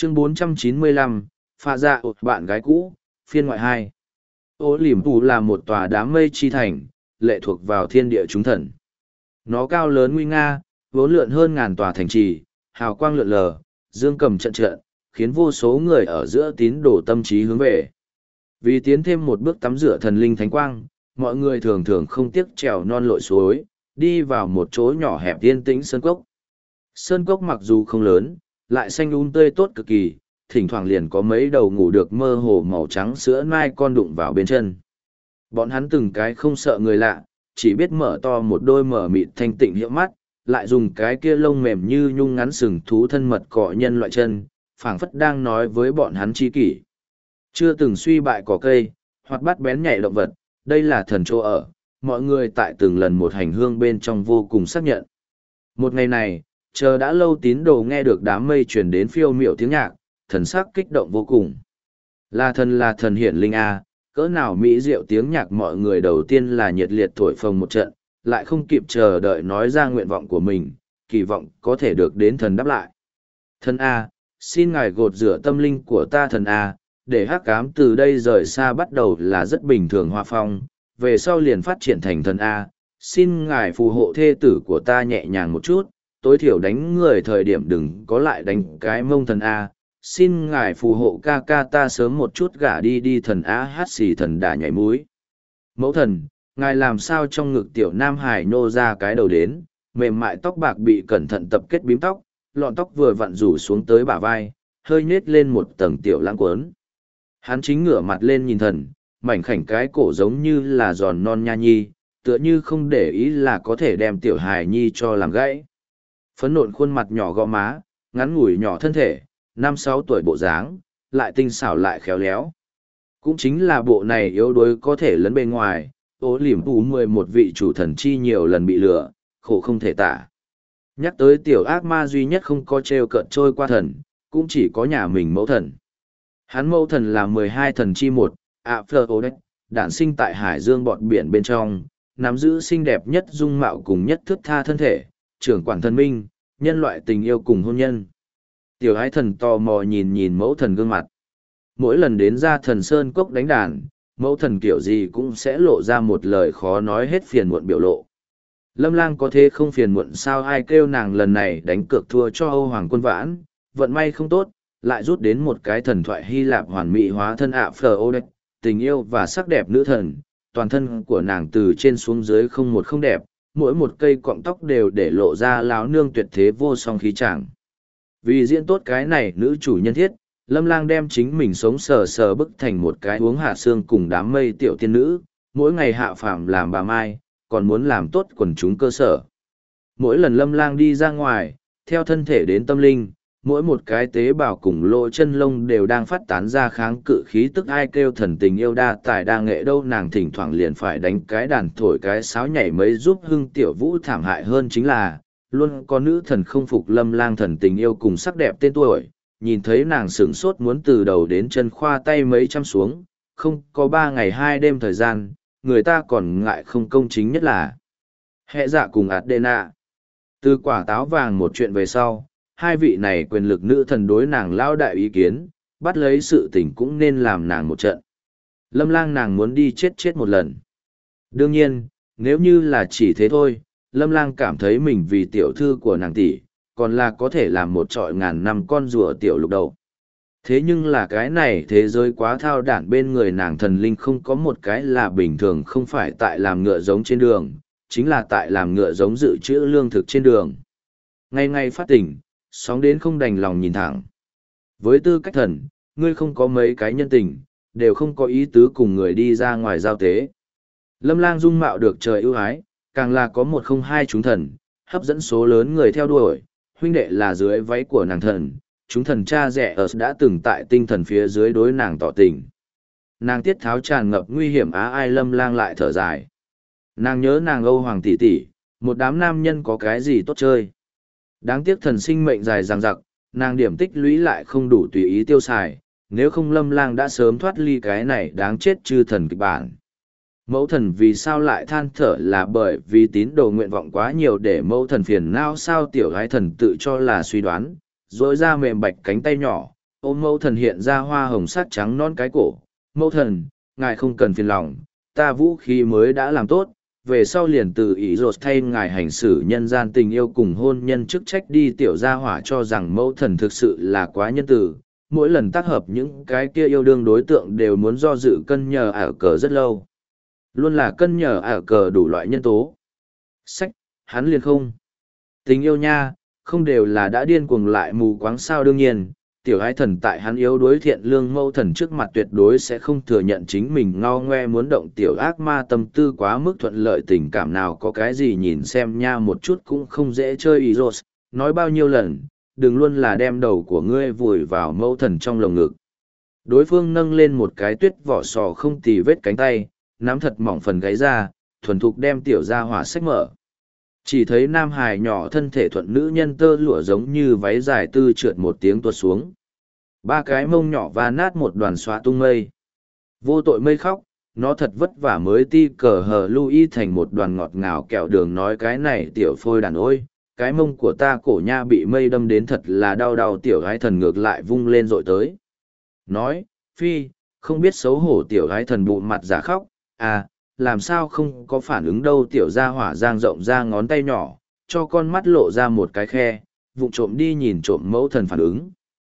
Chương 495, pha dạ bạn gái cũ, phiên ngoại 2. Ô Liềm Phủ là một tòa đám mây chi thành, lệ thuộc vào thiên địa chúng thần. Nó cao lớn nguy nga, vốn lượn hơn ngàn tòa thành trì, hào quang lượn lờ, dương cầm trận trận, khiến vô số người ở giữa tín đồ tâm trí hướng về. Vì tiến thêm một bước tắm rửa thần linh thánh quang, mọi người thường thường không tiếc trèo non lội suối, đi vào một chỗ nhỏ hẹp yên tĩnh sơn cốc. Sơn cốc mặc dù không lớn, lại xanh tươi tốt cực kỳ, thỉnh thoảng liền có mấy đầu ngủ được mơ hồ màu trắng sữa mai con đụng vào bên chân. Bọn hắn từng cái không sợ người lạ, chỉ biết mở to một đôi mở mịt thanh tịnh hiệu mắt, lại dùng cái kia lông mềm như nhung ngắn sừng thú thân mật cọ nhân loại chân, phảng phất đang nói với bọn hắn chi kỷ. Chưa từng suy bại cỏ cây, hoặc bắt bén nhảy động vật, đây là thần chỗ ở, mọi người tại từng lần một hành hương bên trong vô cùng xác nhận. Một ngày này, chờ đã lâu tín đồ nghe được đám mây truyền đến phiêu miệu tiếng nhạc, thần sắc kích động vô cùng. Là thần hiển linh A, cỡ nào mỹ diệu tiếng nhạc mọi người đầu tiên là nhiệt liệt thổi phồng một trận, lại không kịp chờ đợi nói ra nguyện vọng của mình, kỳ vọng có thể được đến thần đáp lại. Thần A, xin ngài gột rửa tâm linh của ta thần A, để hắc ám từ đây rời xa bắt đầu là rất bình thường hoa phong, về sau liền phát triển thành thần A, xin ngài phù hộ thê tử của ta nhẹ nhàng một chút, tối thiểu đánh người thời điểm đừng có lại đánh cái mông thần A, xin ngài phù hộ ca ca ta sớm một chút gả đi thần A hát xì thần đà nhảy múi. Mẫu thần, ngài làm sao trong ngực tiểu nam hải nô ra cái đầu đến, mềm mại tóc bạc bị cẩn thận tập kết bím tóc, lọn tóc vừa vặn rủ xuống tới bả vai, hơi nhếch lên một tầng tiểu lãng quấn. Hắn chính ngửa mặt lên nhìn thần, mảnh khảnh cái cổ giống như là giòn non nha nhi, tựa như không để ý là có thể đem tiểu hài nhi cho làm gãy. Phấn nộn khuôn mặt nhỏ gò má, ngắn ngủi nhỏ thân thể, 5-6 tuổi bộ dáng, lại tinh xảo lại khéo léo. Cũng chính là bộ này yếu đuối có thể lấn bên ngoài, Ô Liềm Phủ 11 vị chủ thần chi nhiều lần bị lừa, khổ không thể tả. Nhắc tới tiểu ác ma duy nhất không có trêu cợt trôi qua thần, cũng chỉ có nhà mình mẫu thần. Hắn mẫu thần là 12 thần chi một, Aphrodite, đản sinh tại hải dương bọt biển bên trong, nắm giữ xinh đẹp nhất dung mạo cùng nhất thước tha thân thể, trưởng quản thần minh, nhân loại tình yêu cùng hôn nhân. Tiểu ái thần tò mò nhìn mẫu thần gương mặt. Mỗi lần đến ra thần sơn cốc đánh đàn, mẫu thần kiểu gì cũng sẽ lộ ra một lời khó nói hết phiền muộn biểu lộ. Lâm Lang có thế không phiền muộn sao, ai kêu nàng lần này đánh cược thua cho Âu Hoàng Quân Vãn, vận may không tốt, lại rút đến một cái thần thoại Hy Lạp hoàn mỹ hóa thân Aphrodite, tình yêu và sắc đẹp nữ thần, toàn thân của nàng từ trên xuống dưới không một không đẹp, mỗi một cây cọng tóc đều để lộ ra láo nương tuyệt thế vô song khí chẳng. Vì diễn tốt cái này nữ chủ nhân thiết, Lâm Lang đem chính mình sống sờ sờ bức thành một cái uống hạ xương cùng đám mây tiểu tiên nữ, mỗi ngày hạ phàm làm bà mai, còn muốn làm tốt quần chúng cơ sở. Mỗi lần Lâm Lang đi ra ngoài, theo thân thể đến tâm linh, mỗi một cái tế bào cùng lỗ chân lông đều đang phát tán ra kháng cự khí tức, ai kêu thần tình yêu đa tài đa nghệ đâu, nàng thỉnh thoảng liền phải đánh cái đàn thổi cái sáo nhảy mấy giúp hưng tiểu vũ. Thảm hại hơn chính là, luôn có nữ thần không phục Lâm Lang thần tình yêu cùng sắc đẹp tên tuổi, nhìn thấy nàng sửng sốt muốn từ đầu đến chân khoa tay mấy trăm xuống, không có 3 ngày 2 đêm thời gian, người ta còn ngại không công chính nhất là hệ dạ cùng Adena. Từ quả táo vàng một chuyện về sau, hai vị này quyền lực nữ thần đối nàng lao đại ý kiến, bắt lấy sự tình cũng nên làm nàng một trận. Lâm Lang nàng muốn đi chết một lần. Đương nhiên, nếu như là chỉ thế thôi, Lâm Lang cảm thấy mình vì tiểu thư của nàng tỷ, còn là có thể làm một trọi ngàn năm con rùa tiểu lục đầu. Thế nhưng là cái này thế giới quá thao đản, bên người nàng thần linh không có một cái là bình thường, không phải tại làm ngựa giống trên đường, chính là tại làm ngựa giống dự trữ lương thực trên đường. Ngày ngày phát tỉnh, sóng đến không đành lòng nhìn thẳng. Với tư cách thần, ngươi không có mấy cái nhân tình, đều không có ý tứ cùng người đi ra ngoài giao tế. Lâm Lang dung mạo được trời ưu ái, càng là có 102 chúng thần, hấp dẫn số lớn người theo đuổi, huynh đệ là dưới váy của nàng thần, chúng thần cha rẻ ở đã từng tại tinh thần phía dưới đối nàng tỏ tình. Nàng tiết tháo tràn ngập nguy hiểm ai Lâm Lang lại thở dài. Nàng nhớ nàng Âu Hoàng tỷ tỷ, một đám nam nhân có cái gì tốt chơi. Đáng tiếc thần sinh mệnh dài dằng dặc, nàng điểm tích lũy lại không đủ tùy ý tiêu xài, nếu không Lâm Lang đã sớm thoát ly cái này đáng chết chư thần kịch bản. Mẫu thần vì sao lại than thở là bởi vì tín đồ nguyện vọng quá nhiều để mẫu thần phiền não sao, tiểu gái thần tự cho là suy đoán, rỗi ra mềm bạch cánh tay nhỏ, ôm mẫu thần hiện ra hoa hồng sắc trắng non cái cổ. Mẫu thần, ngài không cần phiền lòng, ta vũ khí mới đã làm tốt, về sau liền từ ý rột thay ngài hành xử nhân gian tình yêu cùng hôn nhân chức trách đi. Tiểu gia hỏa cho rằng mẫu thần thực sự là quá nhân từ, mỗi lần tác hợp những cái kia yêu đương đối tượng đều muốn do dự cân nhờ ả cờ rất lâu. Luôn là cân nhờ ả cờ đủ loại nhân tố. Sách, hắn liền không. Tình yêu nha, không đều là đã điên cuồng lại mù quáng sao. Đương nhiên, tiểu ái thần tại hắn yếu đối thiện lương mẫu thần trước mặt tuyệt đối sẽ không thừa nhận chính mình ngao ngoe muốn động. Tiểu ác ma tâm tư quá mức thuận lợi, tình cảm nào có cái gì nhìn xem nha một chút cũng không dễ chơi. Ý rột, nói bao nhiêu lần, đừng luôn là đem đầu của ngươi vùi vào mẫu thần trong lồng ngực. Đối phương nâng lên một cái tuyết vỏ sò không tì vết cánh tay, nắm thật mỏng phần gáy ra, thuần thục đem tiểu gia hỏa xách mở. Chỉ thấy nam hài nhỏ thân thể thuận nữ nhân tơ lụa giống như váy dài tư trượt một tiếng tuột xuống. Ba cái mông nhỏ và nát một đoàn xóa tung mây. Vô tội mây khóc, nó thật vất vả mới ti cờ hờ Louis thành một đoàn ngọt ngào kẹo đường. Nói cái này tiểu phôi đàn ôi, cái mông của ta cổ nha bị mây đâm đến thật là đau đau. Tiểu gái thần ngược lại vung lên dội tới. Nói, phi, không biết xấu hổ. Tiểu gái thần bụng mặt giả khóc, à, làm sao không có phản ứng đâu. Tiểu gia hỏa giang rộng ra ngón tay nhỏ, cho con mắt lộ ra một cái khe, vụng trộm đi nhìn trộm mẫu thần phản ứng.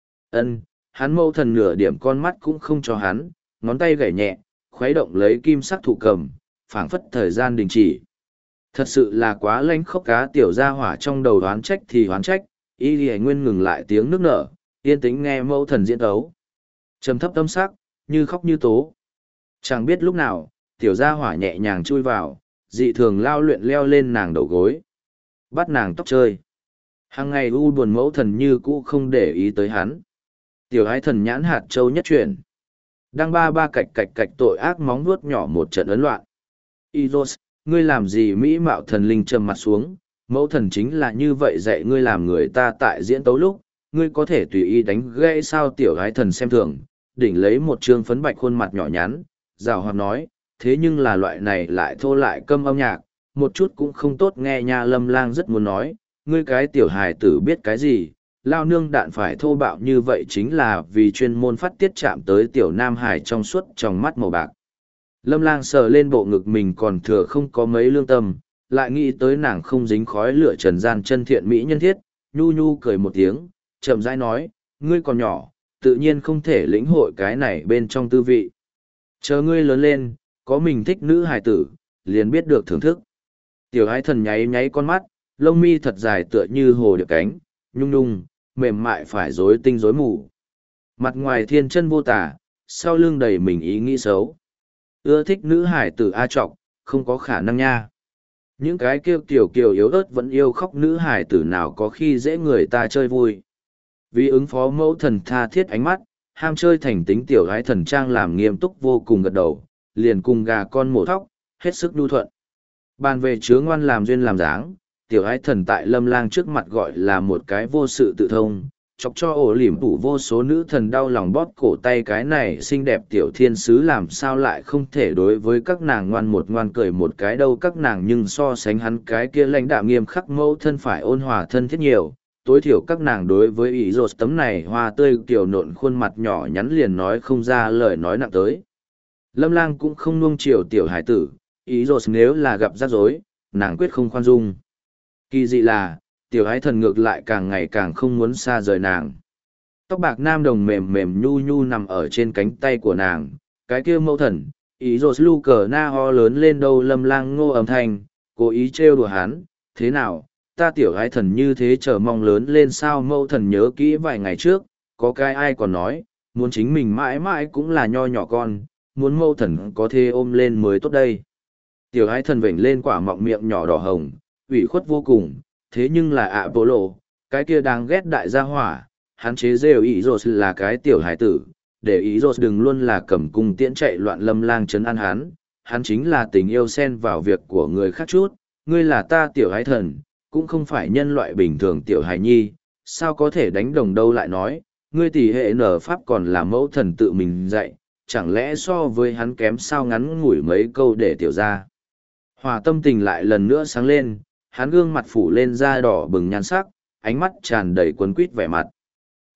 Hắn mẫu thần nửa điểm con mắt cũng không cho hắn, ngón tay gảy nhẹ, khuấy động lấy kim sắc thụ cầm, phảng phất thời gian đình chỉ. Thật sự là quá lanh khốc cá. Tiểu gia hỏa trong đầu đoán trách thì đoán trách, y lì nguyên ngừng lại tiếng nước nở, yên tĩnh nghe mẫu thần diễn tấu. Trầm thấp tâm sắc, như khóc như tố. Chẳng biết lúc nào, tiểu gia hỏa nhẹ nhàng chui vào, dị thường lao luyện leo lên nàng đầu gối. Bắt nàng tóc chơi. Hàng ngày u buồn mẫu thần như cũ không để ý tới hắn. Tiểu ái thần nhãn hạt châu nhất chuyển. Đang ba ba cạch cạch cạch tội ác móng vuốt nhỏ một trận ấn loạn. Iros, ngươi làm gì? Mỹ mạo thần linh trầm mặt xuống. Mẫu thần chính là như vậy dạy ngươi làm người ta tại diễn tấu lúc, ngươi có thể tùy ý đánh gãy sao? Tiểu ái thần xem thường, đỉnh lấy một trương phấn bạch khuôn mặt nhỏ nhắn, rào hoạt nói, thế nhưng là loại này lại thô lại câm âm nhạc, một chút cũng không tốt nghe nha. Lâm Lang rất muốn nói, ngươi cái tiểu hài tử biết cái gì, lao nương đạn phải thô bạo như vậy chính là vì chuyên môn phát tiết chạm tới tiểu nam hài trong suốt trong mắt màu bạc. Lâm Lang sờ lên bộ ngực mình còn thừa không có mấy lương tâm, lại nghĩ tới nàng không dính khói lửa trần gian chân thiện mỹ nhân thiết, nhu nhu cười một tiếng, chậm rãi nói, ngươi còn nhỏ, tự nhiên không thể lĩnh hội cái này bên trong tư vị. Chờ ngươi lớn lên, có mình thích nữ hài tử, liền biết được thưởng thức. Tiểu ái thần nháy nháy con mắt, lông mi thật dài tựa như hồ điệp cánh, nhung nhung, mềm mại phải rối tinh rối mù. Mặt ngoài thiên chân vô tả, sau lưng đầy mình ý nghĩ xấu. Ưa thích nữ hải tử A Trọc, không có khả năng nha. Những cái kêu kiều kiều yếu ớt vẫn yêu khóc nữ hải tử nào có khi dễ người ta chơi vui. Vì ứng phó mẫu thần tha thiết ánh mắt, ham chơi thành tính tiểu gái thần trang làm nghiêm túc vô cùng gật đầu, liền cùng gà con mổ thóc, hết sức nhu thuận. Bàn về chứa ngoan làm duyên làm dáng, tiểu ái thần tại Lâm Lang trước mặt gọi là một cái vô sự tự thông, chọc cho ổ lỉm tủ vô số nữ thần đau lòng bóp cổ tay. Cái này xinh đẹp tiểu thiên sứ làm sao lại không thể đối với các nàng ngoan một ngoan cười một cái đâu. Các nàng nhưng so sánh hắn cái kia lãnh đạm nghiêm khắc mẫu thân phải ôn hòa thân thiết nhiều. Tối thiểu các nàng đối với ý rột tấm này hoa tươi kiểu nộn khuôn mặt nhỏ nhắn liền nói không ra lời nói nặng tới. Lâm Lang cũng không nuông chiều tiểu hải tử, ý rột nếu là gặp rắc rối, nàng quyết không khoan dung. Kỳ dị là, tiểu ái thần ngược lại càng ngày càng không muốn xa rời nàng. Tóc bạc nam đồng mềm mềm nhu nhu nằm ở trên cánh tay của nàng, cái kia mẫu thần, ý rột lu cờ na ho lớn lên đâu. Lâm Lang ngô âm thanh, cố ý trêu đùa hắn, thế nào, ta tiểu ái thần như thế chờ mong lớn lên sao? Mẫu thần nhớ kỹ vài ngày trước, có cái ai còn nói, muốn chính mình mãi mãi cũng là nho nhỏ con, muốn mẫu thần có thể ôm lên mới tốt đây. Tiểu ái thần vểnh lên quả mọng miệng nhỏ đỏ hồng, ủy khuất vô cùng, thế nhưng là ạ bố lộ, cái kia đáng ghét đại gia hỏa, hắn chế rêu ý rột là cái tiểu hải tử, để ý rột đừng luôn là cầm cung tiễn chạy loạn. Lâm Lang trấn an hắn chính là tình yêu xen vào việc của người khác chút, ngươi là ta tiểu ái thần, cũng không phải nhân loại bình thường tiểu hài nhi, sao có thể đánh đồng đâu. Lại nói, ngươi tỷ hệ nở pháp còn là mẫu thần tự mình dạy, chẳng lẽ so với hắn kém sao? Ngắn ngủi mấy câu để tiểu ra hòa tâm tình lại lần nữa sáng lên, hắn gương mặt phủ lên da đỏ bừng nhan sắc, ánh mắt tràn đầy quấn quýt vẻ mặt.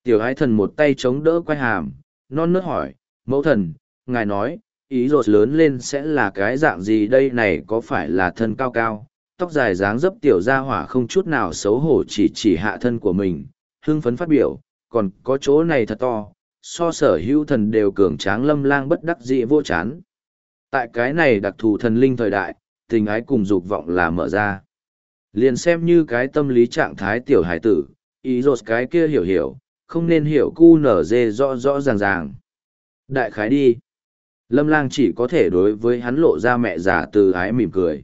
Tiểu ái thần một tay chống đỡ quai hàm, non nớt hỏi, mẫu thần, ngài nói, ý rồi lớn lên sẽ là cái dạng gì đây này, có phải là thân cao cao, tóc dài dáng dấp tiểu gia hỏa không chút nào xấu hổ chỉ hạ thân của mình, hưng phấn phát biểu, còn có chỗ này thật to, so sở hữu thần đều cường tráng. Lâm Lang bất đắc dĩ vô chán. Tại cái này đặc thù thần linh thời đại, tình ái cùng dục vọng là mở ra. Liền xem như cái tâm lý trạng thái tiểu hải tử, ý rột cái kia hiểu, không nên hiểu cu nở dê rõ ràng. Đại khái đi. Lâm Lang chỉ có thể đối với hắn lộ ra mẹ già từ ái mỉm cười.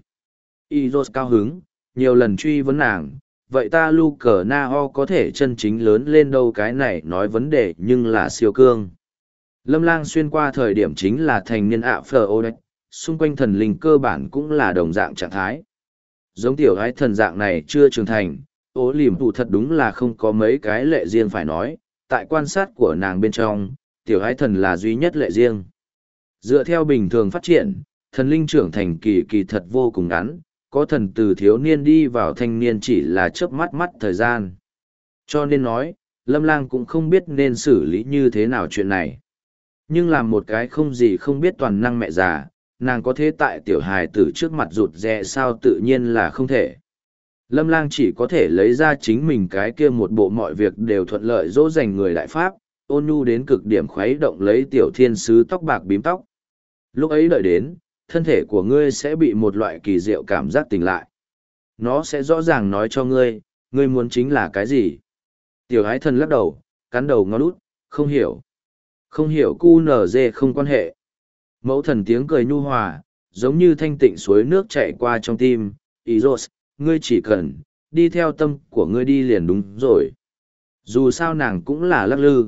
Ý rột cao hứng, nhiều lần truy vấn nàng, vậy ta lu cờ na ho có thể chân chính lớn lên đâu, cái này nói vấn đề nhưng là siêu cương. Lâm Lang xuyên qua thời điểm chính là thành niên ạ phờ ô đếch, xung quanh thần linh cơ bản cũng là đồng dạng trạng thái. Giống tiểu ái thần dạng này chưa trưởng thành, ố lìm tụ thật đúng là không có mấy cái lệ riêng phải nói, tại quan sát của nàng bên trong, tiểu ái thần là duy nhất lệ riêng. Dựa theo bình thường phát triển, thần linh trưởng thành kỳ thật vô cùng ngắn, có thần từ thiếu niên đi vào thanh niên chỉ là chớp mắt thời gian. Cho nên nói, Lâm Lang cũng không biết nên xử lý như thế nào chuyện này. Nhưng làm một cái không gì không biết toàn năng mẹ già, nàng có thế tại tiểu hài tử trước mặt rụt rè sao, tự nhiên là không thể. Lâm Lang chỉ có thể lấy ra chính mình cái kia một bộ mọi việc đều thuận lợi dỗ dành người đại pháp, ôn nhu đến cực điểm khuấy động lấy tiểu thiên sứ tóc bạc bím tóc. Lúc ấy đợi đến, thân thể của ngươi sẽ bị một loại kỳ diệu cảm giác tỉnh lại. Nó sẽ rõ ràng nói cho ngươi, ngươi muốn chính là cái gì. Tiểu ái thần lắc đầu, cắn đầu ngó lút, không hiểu. Không hiểu cu nở dê không quan hệ. Mẫu thần tiếng cười nhu hòa, giống như thanh tịnh suối nước chạy qua trong tim. Iros, ngươi chỉ cần, đi theo tâm của ngươi đi liền đúng rồi. Dù sao nàng cũng là lắc lư.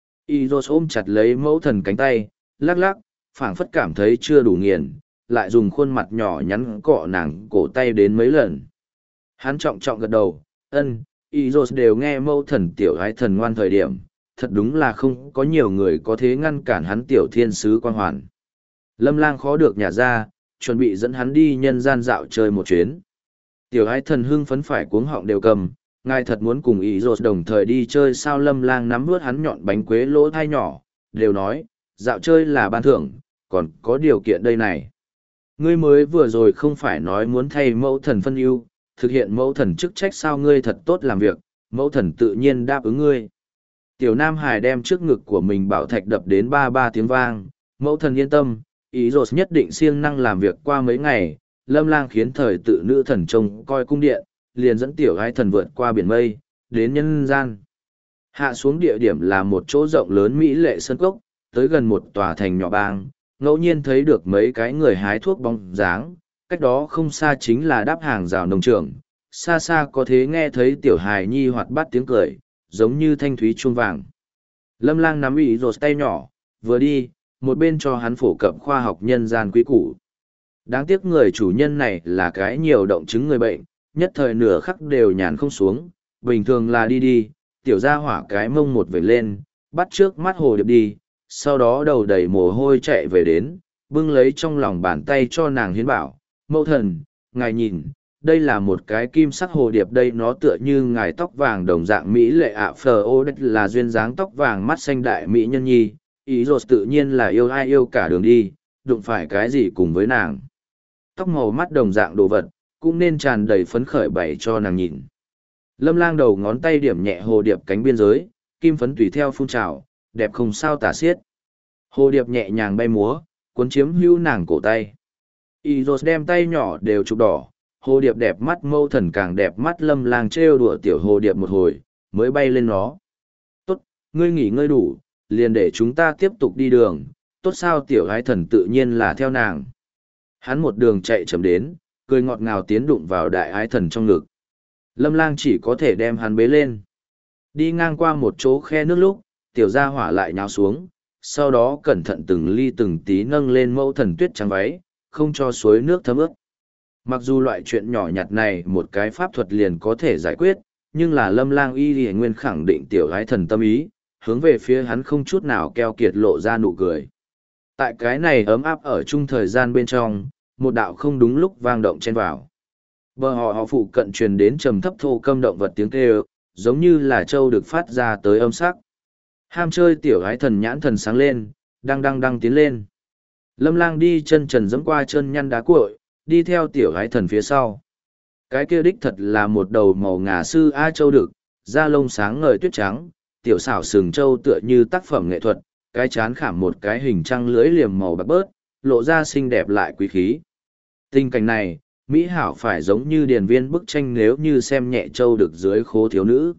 Iros ôm chặt lấy mẫu thần cánh tay, lắc, phảng phất cảm thấy chưa đủ nghiền, lại dùng khuôn mặt nhỏ nhắn cọ nàng cổ tay đến mấy lần. Hắn trọng gật đầu, ân, Iros đều nghe mẫu thần tiểu ái thần ngoan thời điểm, thật đúng là không có nhiều người có thể ngăn cản hắn tiểu thiên sứ quang hoàn. Lâm Lang khó được nhả ra, chuẩn bị dẫn hắn đi nhân gian dạo chơi một chuyến. Tiểu ái thần hưng phấn phải cuống họng đều cầm, ngài thật muốn cùng Iros đồng thời đi chơi sao? Lâm Lang nắm vướt hắn nhọn bánh quế lỗ thai nhỏ, đều nói, dạo chơi là ban thưởng, còn có điều kiện đây này. Ngươi mới vừa rồi không phải nói muốn thay mẫu thần phân ưu, thực hiện mẫu thần chức trách sao? Ngươi thật tốt làm việc, mẫu thần tự nhiên đáp ứng ngươi. Tiểu Nam Hải đem trước ngực của mình bảo thạch đập đến ba tiếng vang, mẫu thần yên tâm, Iros nhất định siêng năng làm việc. Qua mấy ngày, Lâm Lang khiến thời tự nữ thần trông coi cung điện, liền dẫn tiểu gái thần vượt qua biển mây, đến nhân gian. Hạ xuống địa điểm là một chỗ rộng lớn mỹ lệ sân cốc, tới gần một tòa thành nhỏ bang, ngẫu nhiên thấy được mấy cái người hái thuốc bóng dáng, cách đó không xa chính là đáp hàng rào nông trường, xa có thế nghe thấy tiểu hài nhi hoạt bát tiếng cười, giống như thanh thúy chuông vàng. Lâm Lang nắm Iros tay nhỏ, vừa đi, một bên cho hắn phổ cập khoa học nhân gian quý củ. Đáng tiếc người chủ nhân này là cái nhiều động chứng người bệnh, nhất thời nửa khắc đều nhàn không xuống, bình thường là đi, tiểu gia hỏa cái mông một vẩy lên, bắt trước mắt hồ điệp đi, sau đó đầu đầy mồ hôi chạy về đến, bưng lấy trong lòng bàn tay cho nàng hiến bảo, mẫu thần, ngài nhìn, đây là một cái kim sắc hồ điệp đây, nó tựa như ngài tóc vàng đồng dạng mỹ lệ ạ phờ ô đất là duyên dáng tóc vàng mắt xanh đại mỹ nhân nhi, ý rột tự nhiên là yêu ai yêu cả đường đi, đụng phải cái gì cùng với nàng. Tóc màu mắt đồng dạng đồ vật, cũng nên tràn đầy phấn khởi bày cho nàng nhìn. Lâm Lang đầu ngón tay điểm nhẹ hồ điệp cánh biên giới, kim phấn tùy theo phun trào, đẹp không sao tả xiết. Hồ điệp nhẹ nhàng bay múa, cuốn chiếm hữu nàng cổ tay. Iros đem tay nhỏ đều chụp đỏ, hồ điệp đẹp mắt mâu thần càng đẹp mắt. Lâm Lang trêu đùa tiểu hồ điệp một hồi, mới bay lên nó. Tốt, ngươi nghỉ ngơi đủ, liền để chúng ta tiếp tục đi đường. Tốt sao? Tiểu gái thần tự nhiên là theo nàng. Hắn một đường chạy chậm đến, cười ngọt ngào tiến đụng vào đại ái thần trong ngực. Lâm Lang chỉ có thể đem hắn bế lên. Đi ngang qua một chỗ khe nước lúc, tiểu gia hỏa lại nhào xuống, sau đó cẩn thận từng ly từng tí nâng lên mẫu thần tuyết trắng váy, không cho suối nước thấm ướt. Mặc dù loại chuyện nhỏ nhặt này một cái pháp thuật liền có thể giải quyết, nhưng là Lâm Lang y lìa nguyên khẳng định tiểu gái thần tâm ý, hướng về phía hắn không chút nào keo kiệt lộ ra nụ cười. Tại cái này ấm áp ở chung thời gian bên trong, một đạo không đúng lúc vang động chen vào. Bờ họ phụ cận truyền đến trầm thấp thô câm động vật tiếng kêu, giống như là trâu được phát ra tới âm sắc. Ham chơi tiểu gái thần nhãn thần sáng lên, đang tiến lên. Lâm Lang đi chân trần dẫm qua chân nhăn đá cuội, đi theo tiểu gái thần phía sau. Cái kia đích thật là một đầu màu ngà sư A Châu đực, da lông sáng ngời tuyết trắng, tiểu xảo sừng châu tựa như tác phẩm nghệ thuật, cái chán khảm một cái hình trăng lưỡi liềm màu bạc bớt, lộ ra xinh đẹp lại quý khí. Tình cảnh này, Mỹ Hảo phải giống như điển viên bức tranh nếu như xem nhẹ Châu đực dưới khố thiếu nữ.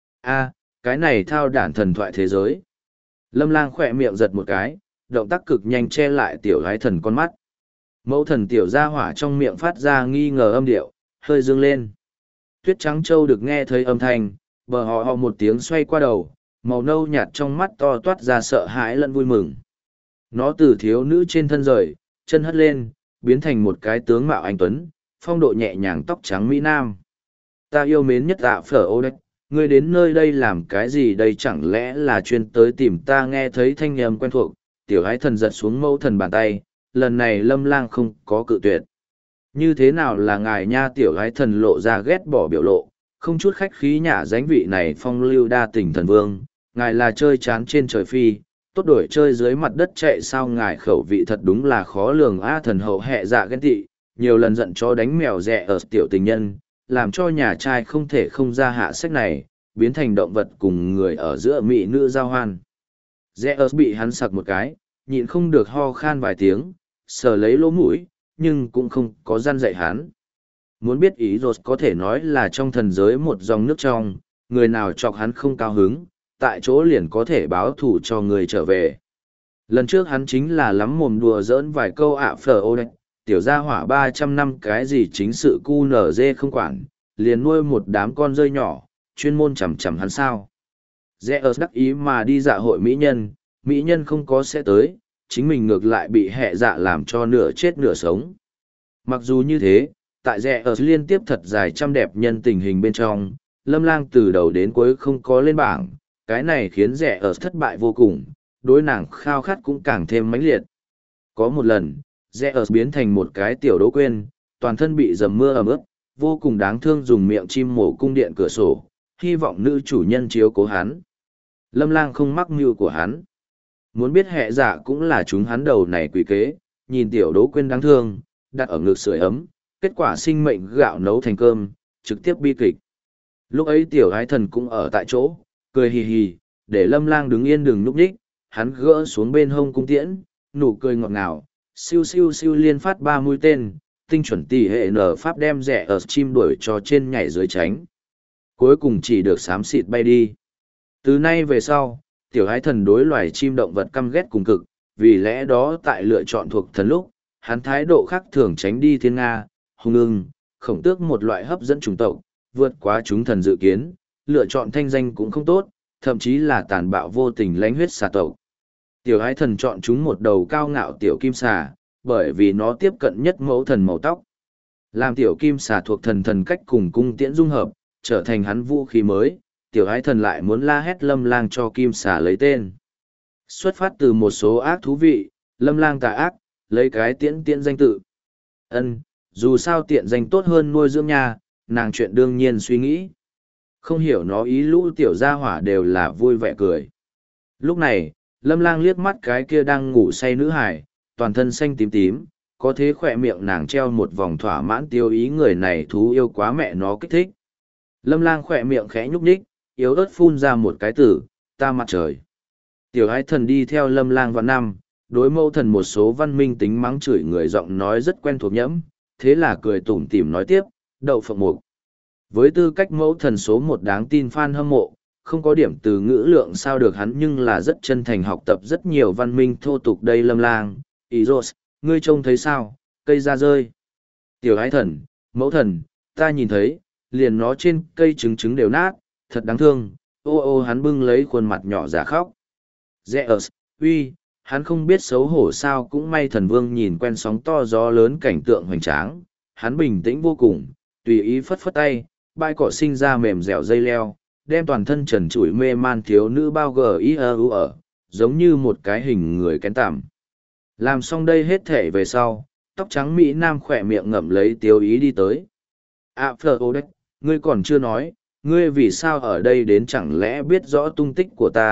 A, cái này thao đản thần thoại thế giới. Lâm Lang khỏe miệng giật một cái, động tác cực nhanh che lại tiểu gái thần con mắt. Mẫu thần tiểu gia hỏa trong miệng phát ra nghi ngờ âm điệu, hơi dương lên. Tuyết trắng Châu được nghe thấy âm thanh, bờ họ một tiếng xoay qua đầu, màu nâu nhạt trong mắt to toát ra sợ hãi lẫn vui mừng. Nó từ thiếu nữ trên thân rời, chân hất lên, biến thành một cái tướng mạo anh tuấn, phong độ nhẹ nhàng tóc trắng Mỹ Nam. Ta yêu mến nhất ạ phở ô đấy, ngươi đến nơi đây làm cái gì đây, chẳng lẽ là chuyên tới tìm ta? Nghe thấy thanh âm quen thuộc, tiểu ái thần giật xuống mẫu thần bàn tay, lần này Lâm Lang không có cự tuyệt. Như thế nào là ngài nha? Tiểu ái thần lộ ra ghét bỏ biểu lộ, không chút khách khí nhả dánh vị này phong lưu đa tình thần vương, ngài là chơi chán trên trời phi, tốt đổi chơi dưới mặt đất chạy sao? Ngài khẩu vị thật đúng là khó lường a. Thần hậu hẹ dạ ghen tị, nhiều lần giận cho đánh mèo rẻ ở tiểu tình nhân, làm cho nhà trai không thể không ra hạ sách này, biến thành động vật cùng người ở giữa mỹ nữ giao hoan. Rẻ ở bị hắn sặc một cái, nhịn không được ho khan vài tiếng, sờ lấy lỗ mũi, nhưng cũng không có gian dạy hắn. Muốn biết ý rồi có thể nói là trong thần giới một dòng nước trong, người nào chọc hắn không cao hứng, tại chỗ liền có thể báo thù cho người trở về. Lần trước hắn chính là lắm mồm đùa giỡn vài câu ạ phở ô đấy, tiểu gia hỏa 300 năm cái gì chính sự cu nở dê không quản, liền nuôi một đám con rơi nhỏ, chuyên môn chằm chằm hắn sao. Zeus đắc ý mà đi dạ hội mỹ nhân không có sẽ tới, chính mình ngược lại bị hẹ dạ làm cho nửa chết nửa sống. Mặc dù như thế, tại Zeus liên tiếp thật dài trăm đẹp nhân tình hình bên trong, Lâm Lang từ đầu đến cuối không có lên bảng, cái này khiến Zeus thất bại vô cùng, đối nàng khao khát cũng càng thêm mãnh liệt. Có một lần, Zeus biến thành một cái tiểu đỗ quên, toàn thân bị dầm mưa ẩm ướt, vô cùng đáng thương, dùng miệng chim mổ cung điện cửa sổ, hy vọng nữ chủ nhân chiếu cố hắn. Lâm Lang không mắc mưu của hắn. Muốn biết hệ dạ cũng là chúng hắn đầu này quỷ kế, nhìn tiểu đỗ quên đáng thương, đặt ở ngực sưởi ấm, kết quả sinh mệnh gạo nấu thành cơm, trực tiếp bi kịch. Lúc ấy tiểu ái thần cũng ở tại chỗ, cười hì hì, để Lâm Lang đứng yên đừng núp đích, hắn gỡ xuống bên hông cung tiễn, nụ cười ngọt ngào, siêu siêu siêu liên phát 3 mũi tên, tinh chuẩn tỷ hệ nở pháp đem rẻ ở chim đuổi cho trên nhảy dưới tránh. Cuối cùng chỉ được xám xịt bay đi. Từ nay về sau, tiểu ái thần đối loài chim động vật căm ghét cùng cực, vì lẽ đó tại lựa chọn thuộc thần lúc, hắn thái độ khác thường tránh đi thiên nga, hung ưng, khổng tước một loại hấp dẫn chủng tộc, vượt quá chúng thần dự kiến, lựa chọn thanh danh cũng không tốt, thậm chí là tàn bạo vô tình lánh huyết xà tộc. Tiểu ái thần chọn chúng một đầu cao ngạo tiểu kim xà, bởi vì nó tiếp cận nhất mẫu thần màu tóc. Làm tiểu kim xà thuộc thần cách cùng cung tiễn dung hợp, trở thành hắn vũ khí mới, tiểu ái thần lại muốn la hét Lâm Lang cho kim xà lấy tên. Xuất phát từ một số ác thú vị, Lâm Lang tà ác, lấy cái tiễn danh tự. Dù sao tiện danh tốt hơn nuôi dưỡng nha, nàng chuyện đương nhiên suy nghĩ. Không hiểu nó ý lũ tiểu gia hỏa đều là vui vẻ cười. Lúc này, Lâm Lang liếc mắt cái kia đang ngủ say nữ hải, toàn thân xanh tím tím, có thế khỏe miệng nàng treo một vòng thỏa mãn tiêu ý, người này thú yêu quá mẹ nó kích thích. Lâm Lang khỏe miệng khẽ nhúc nhích, yếu ớt phun ra một cái từ, ta mặt trời. Tiểu ái thần đi theo Lâm Lang vào năm, đối mẫu thần một số văn minh tính mắng chửi người, giọng nói rất quen thuộc nhẫm, thế là cười tủm tỉm nói tiếp, đậu phộng mục. Với tư cách mẫu thần số một đáng tin fan hâm mộ, không có điểm từ ngữ lượng sao được hắn, nhưng là rất chân thành học tập rất nhiều văn minh thô tục đây. Lâm Lang, ý rồi, ngươi trông thấy sao, cây ra rơi. Tiểu ái thần, mẫu thần, ta nhìn thấy, liền nó trên cây trứng đều nát, thật đáng thương, ô hắn bưng lấy khuôn mặt nhỏ giả khóc. Zeus, uy, hắn không biết xấu hổ sao, cũng may thần vương nhìn quen sóng to gió lớn cảnh tượng hoành tráng, hắn bình tĩnh vô cùng, tùy ý phất phất tay, bãi cỏ sinh ra mềm dẻo dây leo, đem toàn thân trần trụi mê man thiếu nữ bao ở, giống như một cái hình người kén tằm. Làm xong đây hết thể về sau, tóc trắng Mỹ Nam khỏe miệng ngậm lấy tiêu ý đi tới. Phờ ô đấy, ngươi còn chưa nói, ngươi vì sao ở đây đến, chẳng lẽ biết rõ tung tích của ta,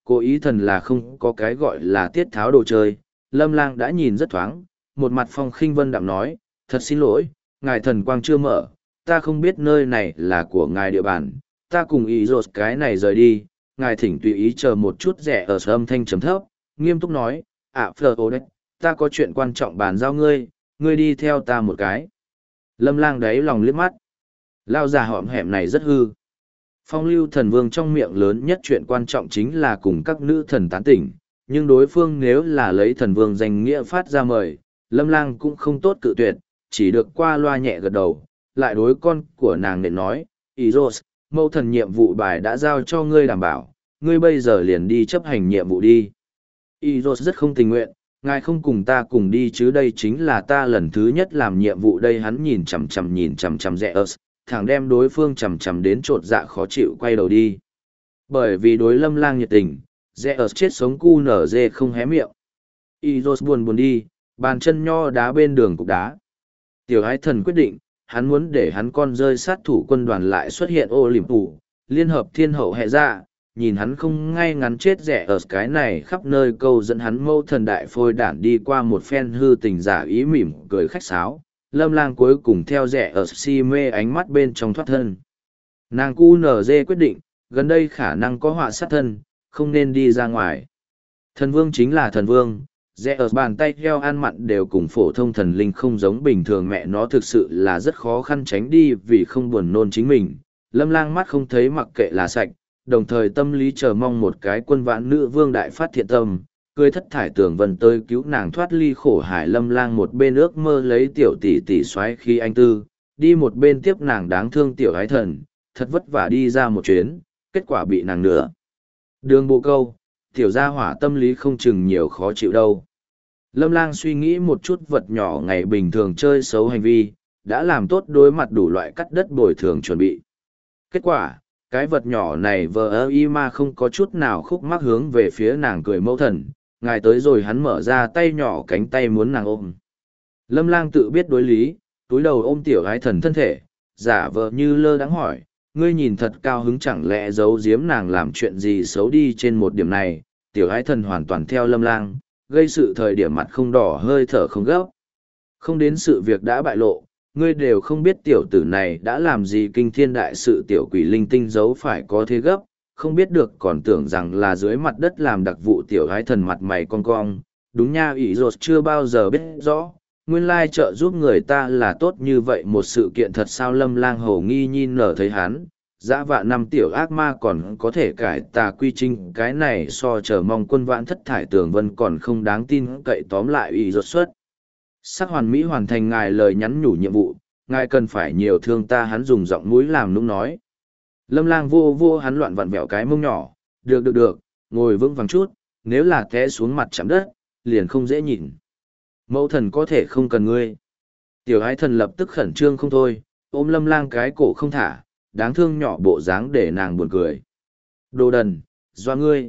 Cố ý thần là không có cái gọi là tiết tháo đồ chơi. Lâm Lang đã nhìn rất thoáng, một mặt phong khinh vân đạm nói, thật xin lỗi, ngài thần quang chưa mở, ta không biết nơi này là của ngài địa bàn, ta cùng ý rột cái này rời đi, ngài thỉnh tùy ý chờ một chút rẻ ở âm thanh trầm thấp, nghiêm túc nói, phờ ô đấy, ta có chuyện quan trọng bàn giao ngươi, ngươi đi theo ta một cái. Lâm Lang đáy lòng liếc mắt, lao già hõm hẻm này rất hư. Phong lưu thần vương trong miệng lớn nhất chuyện quan trọng chính là cùng các nữ thần tán tỉnh, nhưng đối phương nếu là lấy thần vương danh nghĩa phát ra mời, Lâm Lang cũng không tốt cự tuyệt, chỉ được qua loa nhẹ gật đầu, lại đối con của nàng để nói, Iros, mẫu thần nhiệm vụ bài đã giao cho ngươi đảm bảo, ngươi bây giờ liền đi chấp hành nhiệm vụ đi. Iros rất không tình nguyện, ngài không cùng ta cùng đi chứ đây chính là ta lần thứ nhất làm nhiệm vụ đây hắn nhìn chằm chằm rẽ ớt, thẳng đem đối phương chằm chằm đến trột dạ khó chịu quay đầu đi. Bởi vì đối Lâm Lang nhiệt tình, rẽ ớt chết sống cu nở dê không hé miệng. Iros buồn đi, bàn chân nho đá bên đường cục đá. Tiểu ái thần quyết định, hắn muốn để hắn con rơi sát thủ quân đoàn lại xuất hiện ô liềm phủ, liên hợp thiên hậu hệ ra, nhìn hắn không ngay ngắn chết rẻ ở cái này khắp nơi câu dẫn hắn mâu thần đại phôi đản đi qua một phen hư tình giả ý mỉm cười khách sáo. Lâm Lang cuối cùng theo rẻ ở si mê ánh mắt bên trong thoát thân. Nàng cu nở dê quyết định, gần đây khả năng có họa sát thân, không nên đi ra ngoài. Thần vương chính là thần vương. Rẽ ở bàn tay heo ăn mặn đều cùng phổ thông thần linh không giống bình thường mẹ nó thực sự là rất khó khăn tránh đi vì không buồn nôn chính mình. Lâm Lang mắt không thấy mặc kệ là sạch, đồng thời tâm lý chờ mong một cái quân vãn nữ vương đại phát thiện tâm, cười thất thải tưởng vần tới cứu nàng thoát ly khổ hải. Lâm Lang một bên ước mơ lấy tiểu tỷ tỷ xoáy khi anh tư, đi một bên tiếp nàng đáng thương tiểu ái thần, thật vất vả đi ra một chuyến, kết quả bị nàng nửa đường bộ câu. Tiểu gia hỏa tâm lý không chừng nhiều khó chịu đâu. Lâm Lang suy nghĩ một chút vật nhỏ ngày bình thường chơi xấu hành vi, đã làm tốt đối mặt đủ loại cắt đất bồi thường chuẩn bị. Kết quả, cái vật nhỏ này vờ y mà không có chút nào khúc mắc hướng về phía nàng cười mẫu thần, ngài tới rồi hắn mở ra tay nhỏ cánh tay muốn nàng ôm. Lâm Lang tự biết đối lý, túi đầu ôm tiểu gái thần thân thể, giả vờ như lơ đãng hỏi, ngươi nhìn thật cao hứng chẳng lẽ giấu giếm nàng làm chuyện gì xấu đi trên một điểm này. Tiểu ái thần hoàn toàn theo Lâm Lang, gây sự thời điểm mặt không đỏ hơi thở không gấp. Không đến sự việc đã bại lộ, ngươi đều không biết tiểu tử này đã làm gì kinh thiên đại sự tiểu quỷ linh tinh giấu phải có thế gấp, không biết được còn tưởng rằng là dưới mặt đất làm đặc vụ tiểu ái thần mặt mày cong cong. Đúng nha, ỷ rột chưa bao giờ biết rõ, nguyên lai trợ giúp người ta là tốt như vậy một sự kiện thật sao. Lâm Lang hầu nghi nhìn nở thấy hắn. Dã vạn năm tiểu ác ma còn có thể cải tà quy trinh, cái này so chờ mong quân vãn thất thải tường vân còn không đáng tin cậy. Tóm lại ủy rột xuất sắc hoàn mỹ hoàn thành ngài lời nhắn nhủ nhiệm vụ, ngài cần phải nhiều thương ta. Hắn dùng giọng mũi làm nũng nói. Lâm Lang vô hắn loạn vặn vẹo cái mông nhỏ, được, ngồi vững vàng chút, nếu là té xuống mặt chạm đất, liền không dễ nhìn. Mẫu thần có thể không cần ngươi. Tiểu ái thần lập tức khẩn trương không thôi, ôm Lâm Lang cái cổ không thả, đáng thương nhỏ bộ dáng để nàng buồn cười. Đồ đần, doa ngươi.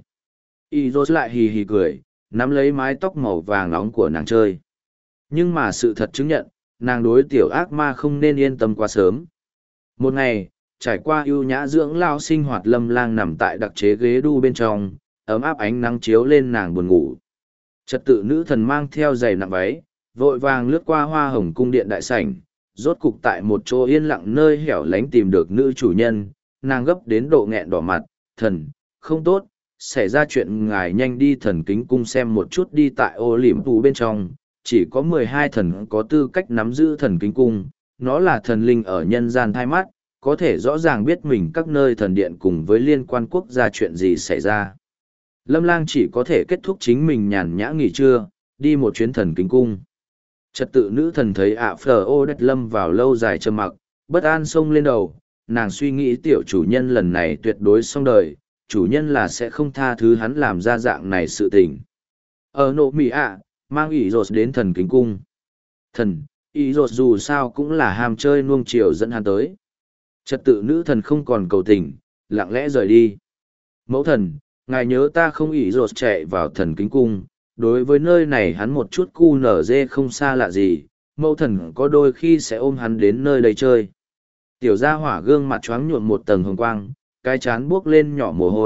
Y rốt lại hì hì cười, nắm lấy mái tóc màu vàng nóng của nàng chơi. Nhưng mà sự thật chứng nhận, nàng đối tiểu ác ma không nên yên tâm quá sớm. Một ngày, trải qua ưu nhã dưỡng lao sinh hoạt, Lâm Lang nằm tại đặc chế ghế đu bên trong, ấm áp ánh nắng chiếu lên nàng buồn ngủ. Trật tự nữ thần mang theo giày nặng váy, vội vàng lướt qua hoa hồng cung điện đại sảnh, rốt cục tại một chỗ yên lặng nơi hẻo lánh tìm được nữ chủ nhân. Nàng gấp đến độ nghẹn đỏ mặt, thần, không tốt, xảy ra chuyện, ngài nhanh đi thần kính cung xem một chút. Đi tại ô liễm tù bên trong, chỉ có 12 thần có tư cách nắm giữ thần kính cung, nó là thần linh ở nhân gian thai mắt, có thể rõ ràng biết mình các nơi thần điện cùng với liên quan quốc gia chuyện gì xảy ra. Lâm Lang chỉ có thể kết thúc chính mình nhàn nhã nghỉ trưa, đi một chuyến thần kính cung. Trật tự nữ thần thấy phờ ô đất lâm vào lâu dài trầm mặc, bất an xông lên đầu, nàng suy nghĩ tiểu chủ nhân lần này tuyệt đối xong đời, chủ nhân là sẽ không tha thứ hắn làm ra dạng này sự tình. Ở nộ mỉ mang ỷ rột đến thần kính cung. Thần, ỷ rột dù sao cũng là ham chơi nuông chiều dẫn hắn tới. Trật tự nữ thần không còn cầu tình, lặng lẽ rời đi. Mẫu thần, ngài nhớ ta không? ỷ rột chạy vào thần kính cung. Đối với nơi này hắn một chút cu nở dê không xa lạ gì, mẫu thần có đôi khi sẽ ôm hắn đến nơi đây chơi. Tiểu gia hỏa gương mặt choáng nhuộm một tầng hồng quang, cái chán buốc lên nhỏ mồ hôi,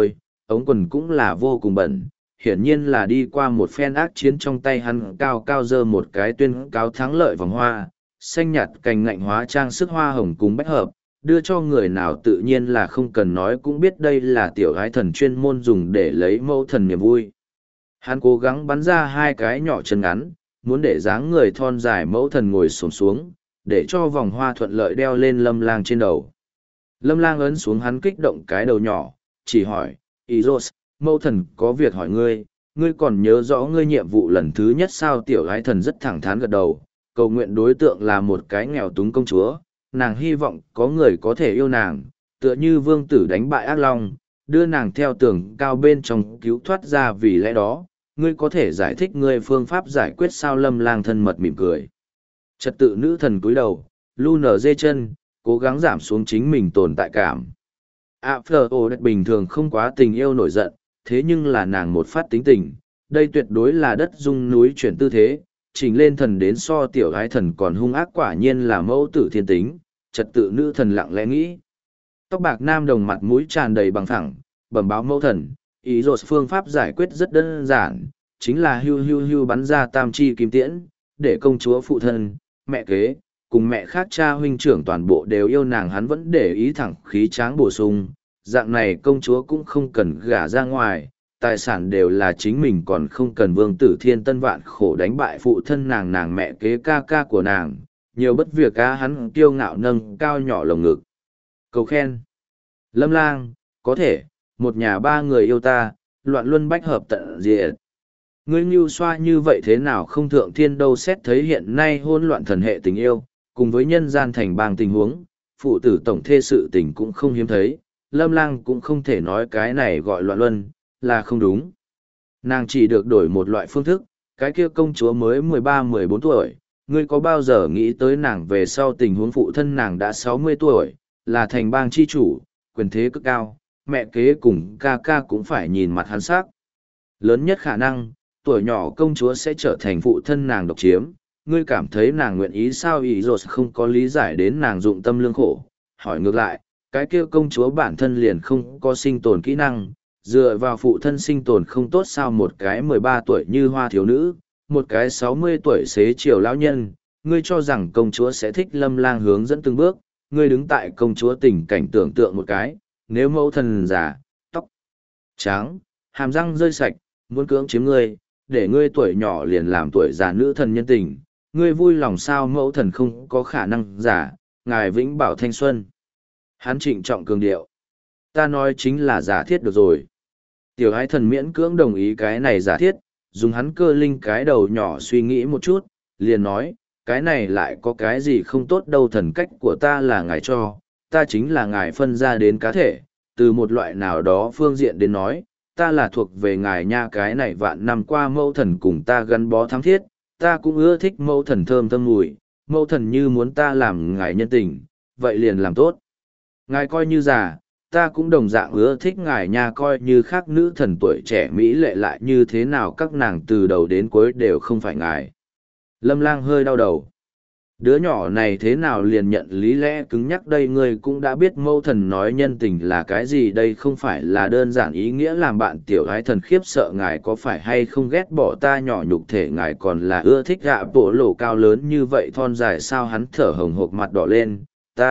ống quần cũng là vô cùng bẩn, hiển nhiên là đi qua một phen ác chiến. Trong tay hắn cao cao giơ một cái tuyên cáo thắng lợi vòng hoa, xanh nhạt cành ngạnh hóa trang sức hoa hồng cùng bách hợp, đưa cho người nào tự nhiên là không cần nói cũng biết đây là tiểu gái thần chuyên môn dùng để lấy mẫu thần niềm vui. Hắn cố gắng bắn ra hai cái nhỏ chân ngắn, muốn để dáng người thon dài mẫu thần ngồi xổm xuống, để cho vòng hoa thuận lợi đeo lên Lâm Lang trên đầu. Lâm Lang ấn xuống hắn kích động cái đầu nhỏ, chỉ hỏi, Iros, mẫu thần có việc hỏi ngươi, ngươi còn nhớ rõ ngươi nhiệm vụ lần thứ nhất sao? Tiểu gái thần rất thẳng thắn gật đầu, cầu nguyện đối tượng là một cái nghèo túng công chúa, nàng hy vọng có người có thể yêu nàng, tựa như vương tử đánh bại ác long, đưa nàng theo tường cao bên trong cứu thoát ra. Vì lẽ đó, ngươi có thể giải thích ngươi phương pháp giải quyết sao? Lâm Lang thân mật mỉm cười. Trật tự nữ thần cúi đầu, lu nở dê chân, cố gắng giảm xuống chính mình tồn tại cảm. Aphrodite bình thường không quá tình yêu nổi giận, thế nhưng là nàng một phát tính tình, đây tuyệt đối là đất rung núi chuyển tư thế, chỉnh lên thần đến so tiểu gái thần còn hung ác, quả nhiên là mẫu tử thiên tính. Trật tự nữ thần lặng lẽ nghĩ. Tóc bạc nam đồng mặt mũi tràn đầy bằng thẳng, bẩm báo mẫu thần, ý rồi phương pháp giải quyết rất đơn giản, chính là hưu hưu hưu bắn ra tam chi kim tiễn, để công chúa phụ thân, mẹ kế, cùng mẹ khác cha huynh trưởng toàn bộ đều yêu nàng. Hắn vẫn để ý thẳng khí tráng bổ sung, dạng này công chúa cũng không cần gả ra ngoài, tài sản đều là chính mình, còn không cần vương tử thiên tân vạn khổ đánh bại phụ thân nàng, nàng mẹ kế ca ca của nàng, nhiều bất việc ca. Hắn kiêu ngạo nâng cao nhỏ lồng ngực, cầu khen. Lâm Lang, có thể, một nhà ba người yêu ta, loạn luân bách hợp tận diệt. Ngươi mưu xoa như vậy thế nào không thượng thiên đâu? Xét thấy hiện nay hôn loạn thần hệ tình yêu, cùng với nhân gian thành bang tình huống, phụ tử tổng thê sự tình cũng không hiếm thấy, Lâm Lang cũng không thể nói cái này gọi loạn luân, là không đúng. Nàng chỉ được đổi một loại phương thức, cái kia công chúa mới 13-14 tuổi, ngươi có bao giờ nghĩ tới nàng về sau tình huống phụ thân nàng đã 60 tuổi, là thành bang chi chủ, quyền thế cực cao, mẹ kế cùng ca ca cũng phải nhìn mặt hắn sắc. Lớn nhất khả năng, tuổi nhỏ công chúa sẽ trở thành phụ thân nàng độc chiếm, ngươi cảm thấy nàng nguyện ý sao? Ý rồi không có lý giải đến nàng dụng tâm lương khổ, hỏi ngược lại, cái kia công chúa bản thân liền không có sinh tồn kỹ năng, dựa vào phụ thân sinh tồn không tốt sao? Một cái 13 tuổi như hoa thiếu nữ, một cái 60 tuổi xế chiều lão nhân, ngươi cho rằng công chúa sẽ thích Lâm Lang hướng dẫn từng bước? Ngươi đứng tại công chúa tình cảnh tưởng tượng một cái, nếu mẫu thân già, tóc trắng, hàm răng rơi sạch, muốn cưỡng chiếm ngươi, để ngươi tuổi nhỏ liền làm tuổi già nữ thần nhân tình, ngươi vui lòng sao? Mẫu thần không có khả năng giả, ngài vĩnh bảo thanh xuân. Hắn trịnh trọng cường điệu, ta nói chính là giả thiết được rồi. Tiểu ái thần miễn cưỡng đồng ý cái này giả thiết, dùng hắn cơ linh cái đầu nhỏ suy nghĩ một chút, liền nói, cái này lại có cái gì không tốt đâu? Thần cách của ta là ngài cho, ta chính là ngài phân ra đến cá thể, từ một loại nào đó phương diện đến nói, ta là thuộc về ngài nha. Cái này vạn năm qua mẫu thần cùng ta gắn bó thắm thiết, ta cũng ưa thích mẫu thần thơm thơm mùi, mẫu thần như muốn ta làm ngài nhân tình, vậy liền làm tốt. Ngài coi như già, ta cũng đồng dạng ưa thích ngài nha. Coi như khác nữ thần tuổi trẻ mỹ lệ lại như thế nào, các nàng từ đầu đến cuối đều không phải ngài. Lâm Lang hơi đau đầu. Đứa nhỏ này thế nào liền nhận lý lẽ cứng nhắc đây? Ngươi cũng đã biết mẫu thần nói nhân tình là cái gì, đây không phải là đơn giản ý nghĩa làm bạn. Tiểu ái thần khiếp sợ, ngài có phải hay không ghét bỏ ta nhỏ nhục thể, ngài còn là ưa thích gạ bộ lỗ cao lớn như vậy thon dài sao? Hắn thở hồng hộc mặt đỏ lên,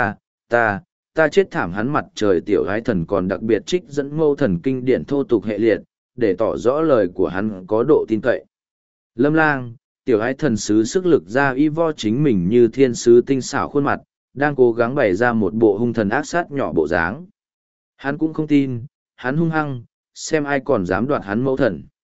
ta chết thảm. Hắn mặt trời. Tiểu ái thần còn đặc biệt trích dẫn mẫu thần kinh điển thô tục hệ liệt, để tỏ rõ lời của hắn có độ tin cậy. Lâm Lang, tiểu ái thần sứ sức lực ra y vo chính mình như thiên sứ tinh xảo khuôn mặt, đang cố gắng bày ra một bộ hung thần ác sát nhỏ bộ dáng. Hắn cũng không tin, hắn hung hăng, xem ai còn dám đoạt hắn mẫu thần.